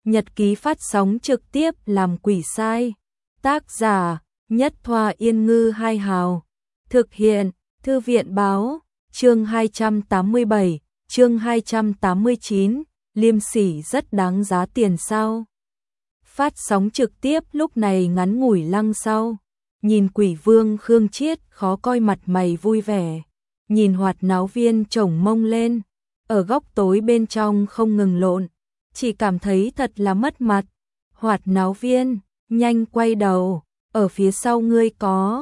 Nhật ký phát sóng trực tiếp làm quỷ sai. Tác giả: Nhất Thoa Yên Ngư Hai Hào. Thực hiện: Thư viện báo. Chương 287, chương 289, liêm sỉ rất đáng giá tiền sao? Phát sóng trực tiếp lúc này ngắn ngủi lăng sau. Nhìn Quỷ Vương Khương Chiết khó coi mặt mày vui vẻ. Nhìn Hoạt Náo Viên chổng mông lên. Ở góc tối bên trong không ngừng lộn. Chỉ cảm thấy thật là mất mặt. Hoạt Náo Viên, nhanh quay đầu. Ở phía sau ngươi có.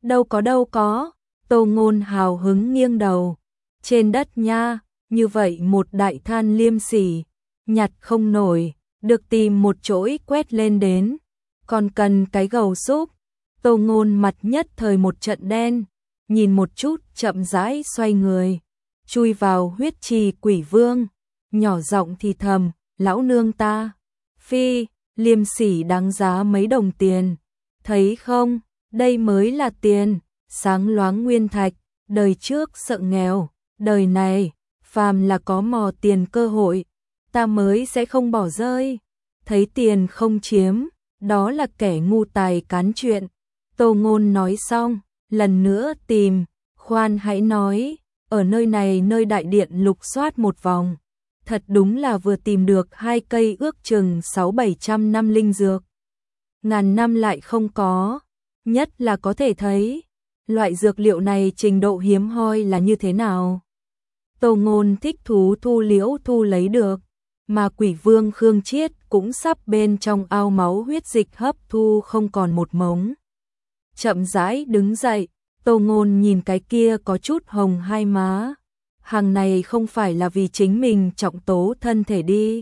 Đâu có. Tô Ngôn hào hứng nghiêng đầu. Trên đất nha, như vậy một đại than liêm sỉ. Nhặt không nổi, được tìm một chỗi quét lên đến. Còn cần cái gầu giúp. Tô Ngôn mặt nhất thời một trận đen. Nhìn một chút chậm rãi xoay người. Chui vào huyết trì Quỷ Vương. Nhỏ giọng thì thầm, lão nương ta. Phi, liêm sỉ đáng giá mấy đồng tiền. Thấy không, đây mới là tiền. Sáng loáng nguyên thạch, đời trước sợ nghèo. Đời này, phàm là có mò tiền cơ hội, ta mới sẽ không bỏ rơi. Thấy tiền không chiếm, đó là kẻ ngu tài cán chuyện. Tô Ngôn nói xong, lần nữa tìm. Khoan hãy nói, ở nơi này nơi đại điện lục soát một vòng. Thật đúng là vừa tìm được 2 cây ước chừng 600-700 năm linh dược. Ngàn năm lại không có, nhất là có thể thấy. Loại dược liệu này trình độ hiếm hoi là như thế nào? Tô Ngôn thích thú thu liễu thu lấy được, mà Quỷ Vương Khương Chiết cũng sắp bên trong ao máu huyết dịch hấp thu không còn một mống. Chậm rãi đứng dậy, Tô Ngôn nhìn cái kia có chút hồng hai má. Hàng này không phải là vì chính mình trọng tố thân thể đi.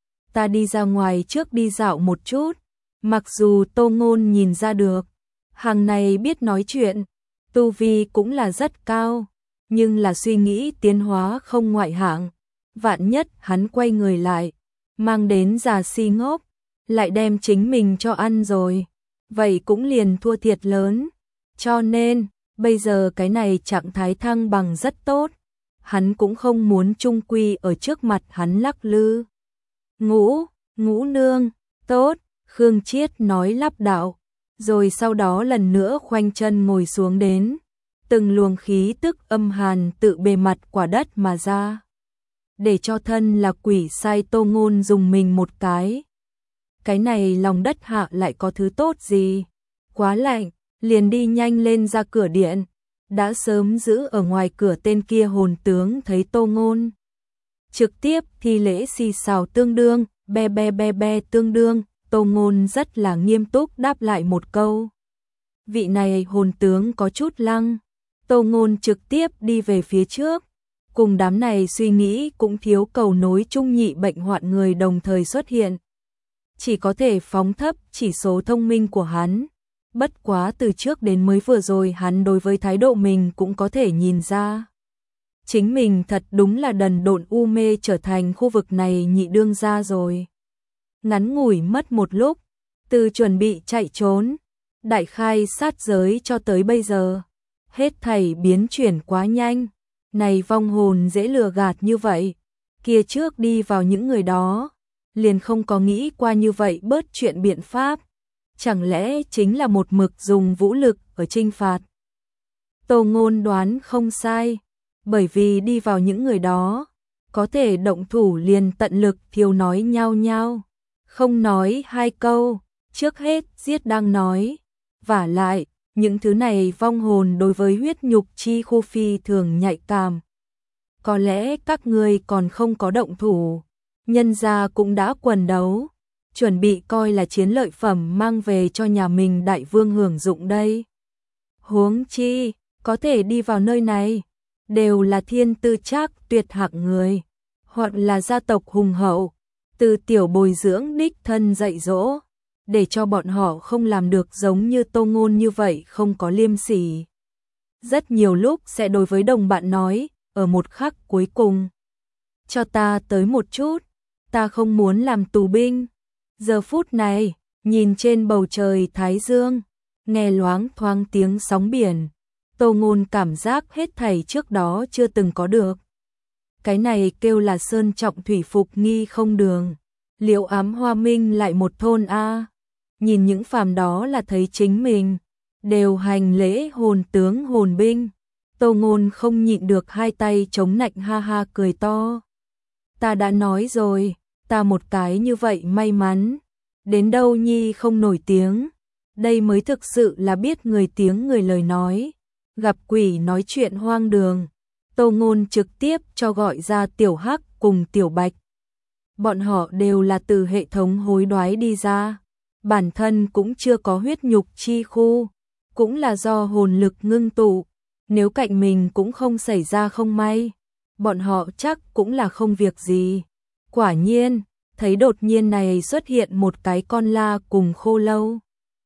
Ta đi ra ngoài trước đi dạo một chút. Mặc dù Tô Ngôn nhìn ra được, hàng này biết nói chuyện, tu vi cũng là rất cao, nhưng là suy nghĩ tiến hóa không ngoại hạng. Vạn nhất hắn quay người lại, mang đến già si ngốc, lại đem chính mình cho ăn rồi, vậy cũng liền thua thiệt lớn. Cho nên, bây giờ cái này trạng thái thăng bằng rất tốt, hắn cũng không muốn chung quy ở trước mặt hắn lắc lư. Ngũ nương, tốt, Khương Chiết nói lắp đạo, rồi sau đó lần nữa khoanh chân ngồi xuống đến. Từng luồng khí tức âm hàn tự bề mặt quả đất mà ra. Để cho thân là quỷ sai Tô Ngôn dùng mình một cái. Cái này lòng đất hạ lại có thứ tốt gì? Quá lạnh, liền đi nhanh lên ra cửa điện. Đã sớm giữ ở ngoài cửa tên kia hồn tướng thấy Tô Ngôn. Trực tiếp thi lễ xì xào tương đương, be tương đương. Tô Ngôn rất là nghiêm túc đáp lại một câu. Vị này hồn tướng có chút lăng. Tô Ngôn trực tiếp đi về phía trước. Cùng đám này suy nghĩ cũng thiếu cầu nối chung nhị bệnh hoạn người đồng thời xuất hiện. Chỉ có thể phóng thấp chỉ số thông minh của hắn. Bất quá từ trước đến mới vừa rồi hắn đối với thái độ mình cũng có thể nhìn ra. Chính mình thật đúng là đần độn u mê trở thành khu vực này nhị đương gia rồi. Ngắn ngủi mất một lúc, từ chuẩn bị chạy trốn, đại khai sát giới cho tới bây giờ. Hết thảy biến chuyển quá nhanh, này vong hồn dễ lừa gạt như vậy, kia trước đi vào những người đó, liền không có nghĩ qua như vậy bớt chuyện biện pháp, chẳng lẽ chính là một mực dùng vũ lực ở trinh phạt. Tô Ngôn đoán không sai, bởi vì đi vào những người đó, có thể động thủ liền tận lực thiếu nói nhao nhao, không nói 2 câu, trước hết giết đang nói, vả lại. Những thứ này vong hồn đối với huyết nhục chi khu phi thường nhạy cảm. Có lẽ các ngươi còn không có động thủ, nhân gia cũng đã quần đấu, chuẩn bị coi là chiến lợi phẩm mang về cho nhà mình đại vương hưởng dụng đây. Huống chi, có thể đi vào nơi này, đều là thiên tư trác tuyệt hạng người, hoặc là gia tộc hùng hậu, từ tiểu bồi dưỡng đích thân dạy dỗ. Để cho bọn họ không làm được giống như Tô Ngôn như vậy không có liêm sỉ. Rất nhiều lúc sẽ đối với đồng bạn nói, ở một khắc cuối cùng. Cho ta tới một chút, ta không muốn làm tù binh. Giờ phút này, nhìn trên bầu trời Thái Dương, nghe loáng thoáng tiếng sóng biển. Tô Ngôn cảm giác hết thảy trước đó chưa từng có được. Cái này kêu là sơn trọng thủy phục nghi không đường. Liệu ám hoa minh lại một thôn a? Nhìn những phàm đó là thấy chính mình đều hành lễ hồn tướng hồn binh. Tô Ngôn không nhịn được hai tay chống nạnh ha ha cười to. Ta đã nói rồi, ta một cái như vậy may mắn, đến đâu nhi không nổi tiếng, đây mới thực sự là biết người tiếng người lời nói, gặp quỷ nói chuyện hoang đường. Tô Ngôn trực tiếp cho gọi ra Tiểu Hắc cùng Tiểu Bạch. Bọn họ đều là từ hệ thống hối đoái đi ra, bản thân cũng chưa có huyết nhục chi khu, cũng là do hồn lực ngưng tụ, nếu cạnh mình cũng không xảy ra không may, bọn họ chắc cũng là không việc gì. Quả nhiên, thấy đột nhiên này xuất hiện một cái con la cùng khô lâu.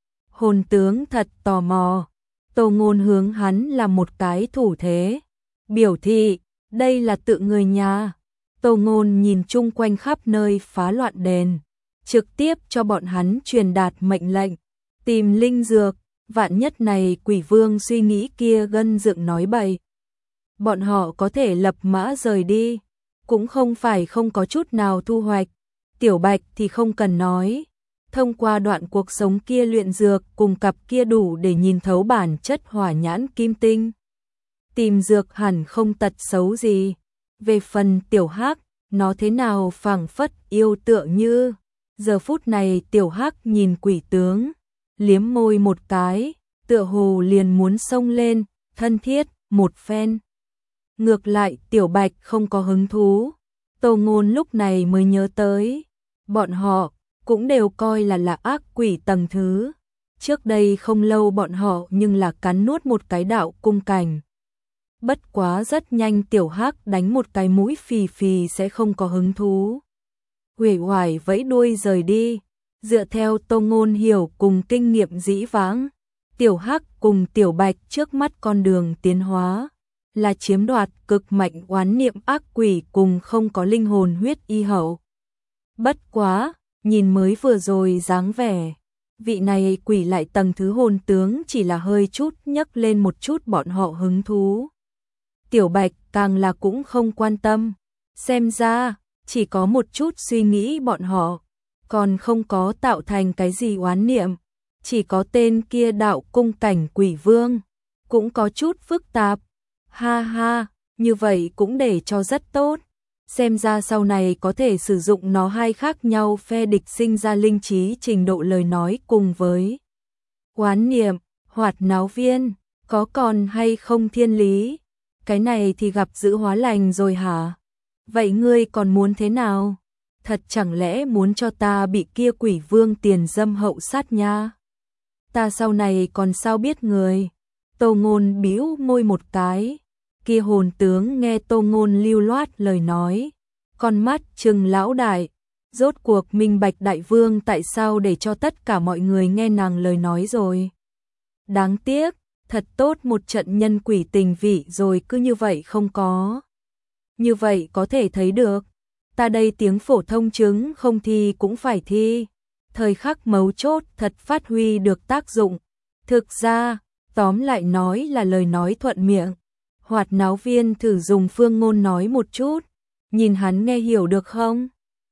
Hồn tướng thật tò mò, Tô Ngôn hướng hắn là một cái thủ thế, biểu thị, đây là tự người nhà. Tô Ngôn nhìn chung quanh khắp nơi phá loạn đền, trực tiếp cho bọn hắn truyền đạt mệnh lệnh, tìm linh dược, vạn nhất này quỷ vương suy nghĩ kia gân dựng nói bậy. Bọn họ có thể lập mã rời đi, cũng không phải không có chút nào thu hoạch. Tiểu Bạch thì không cần nói, thông qua đoạn cuộc sống kia luyện dược cùng cặp kia đủ để nhìn thấu bản chất hỏa nhãn kim tinh. Tìm dược hẳn không tật xấu gì. Về phần Tiểu Hắc, nó thế nào phảng phất yêu tựa như. Giờ phút này Tiểu Hắc nhìn quỷ tướng, liếm môi một cái, tựa hồ liền muốn xông lên, thân thiết, một phen. Ngược lại Tiểu Bạch không có hứng thú. Tô Ngôn lúc này mới nhớ tới, bọn họ cũng đều coi là ác quỷ tầng thứ. Trước đây không lâu bọn họ nhưng là cắn nuốt một cái đạo cung cảnh. Bất quá rất nhanh Tiểu Hắc đánh một cái mũi phì phì sẽ không có hứng thú. Uể oải vẫy đuôi rời đi. Dựa theo Tô Ngôn hiểu cùng kinh nghiệm dĩ vãng, Tiểu Hắc cùng Tiểu Bạch trước mắt con đường tiến hóa là chiếm đoạt cực mạnh oán niệm ác quỷ cùng không có linh hồn huyết y hậu. Bất quá, nhìn mới vừa rồi dáng vẻ, vị này quỷ lại tầng thứ hồn tướng chỉ là hơi chút nhấc lên một chút bọn họ hứng thú. Tiểu Bạch càng là cũng không quan tâm, xem ra chỉ có một chút suy nghĩ bọn họ, còn không có tạo thành cái gì oán niệm, chỉ có tên kia đạo cung cảnh quỷ vương, cũng có chút phức tạp. Ha ha, như vậy cũng để cho rất tốt. Xem ra sau này có thể sử dụng nó hai khác nhau phe địch sinh ra linh trí trình độ lời nói cùng với oán niệm, hoạt náo viên, có còn hay không thiên lý? Cái này thì gặp giữ hóa lành rồi hả? Vậy ngươi còn muốn thế nào? Thật chẳng lẽ muốn cho ta bị kia quỷ vương tiền dâm hậu sát nha? Ta sau này còn sao biết người? Tô Ngôn bĩu môi một cái. Kia hồn tướng nghe Tô Ngôn lưu loát lời nói, con mắt trừng lão đại, rốt cuộc minh bạch đại vương tại sao để cho tất cả mọi người nghe nàng lời nói rồi. Đáng tiếc, thật tốt một trận nhân quỷ tình vị rồi cứ như vậy không có. Như vậy có thể thấy được, ta đây tiếng phổ thông chứng không thi cũng phải thi. Thời khắc mấu chốt thật phát huy được tác dụng. Thực ra, tóm lại nói là lời nói thuận miệng. Hoạt náo viên thử dùng phương ngôn nói một chút, nhìn hắn nghe hiểu được không?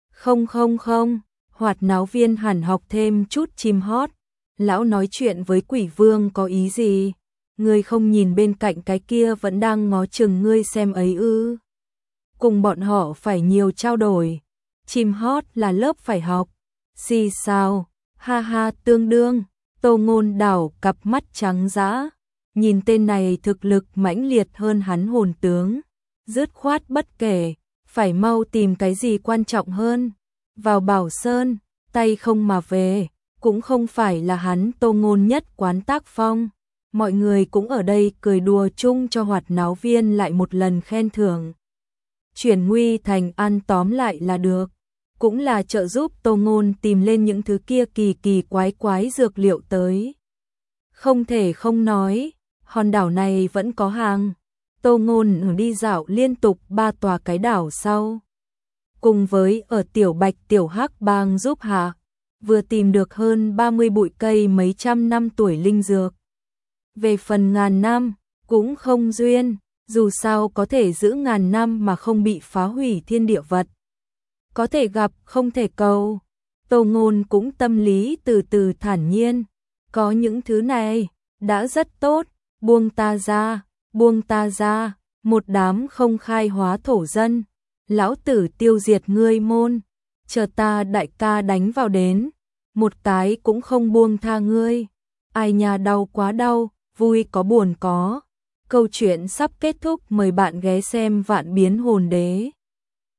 Không, hoạt náo viên hẳn học thêm chút chim hót. Lão nói chuyện với quỷ vương có ý gì? Ngươi không nhìn bên cạnh cái kia vẫn đang ngó chừng ngươi xem ấy ư? Cùng bọn họ phải nhiều trao đổi. Chim hót là lớp phải học. Xì sao, ha ha tương đương. Tô Ngôn đảo cặp mắt trắng dã. Nhìn tên này thực lực mãnh liệt hơn hắn hồn tướng, dứt khoát bất kể, phải mau tìm cái gì quan trọng hơn. Vào Bảo Sơn, tay không mà về, cũng không phải là hắn Tô Ngôn nhất quán tác phong. Mọi người cũng ở đây cười đùa chung cho hoạt náo viên lại một lần khen thưởng. Chuyển nguy thành an tóm lại là được, cũng là trợ giúp Tô Ngôn tìm lên những thứ kia kỳ kỳ quái dược liệu tới. Không thể không nói, hòn đảo này vẫn có hàng. Tô Ngôn đi dạo liên tục 3 tòa cái đảo sau. Cùng với ở Tiểu Bạch Tiểu Hắc bang giúp hạ, vừa tìm được hơn 30 bụi cây mấy trăm năm tuổi linh dược. Về phần ngàn năm, cũng không duyên, dù sao có thể giữ ngàn năm mà không bị phá hủy thiên địa vật. có thể gặp không thể cầu. Tô Ngôn cũng tâm lý từ từ thản nhiên, có những thứ này, đã rất tốt, buông ta ra, một đám không khai hóa thổ dân, lão tử tiêu diệt ngươi môn, chờ ta đại ca đánh vào đến, một cái cũng không buông tha ngươi. Ai nhà đau quá đau, vui có buồn có. Câu chuyện sắp kết thúc, mời bạn ghé xem Vạn Biến Hồn Đế.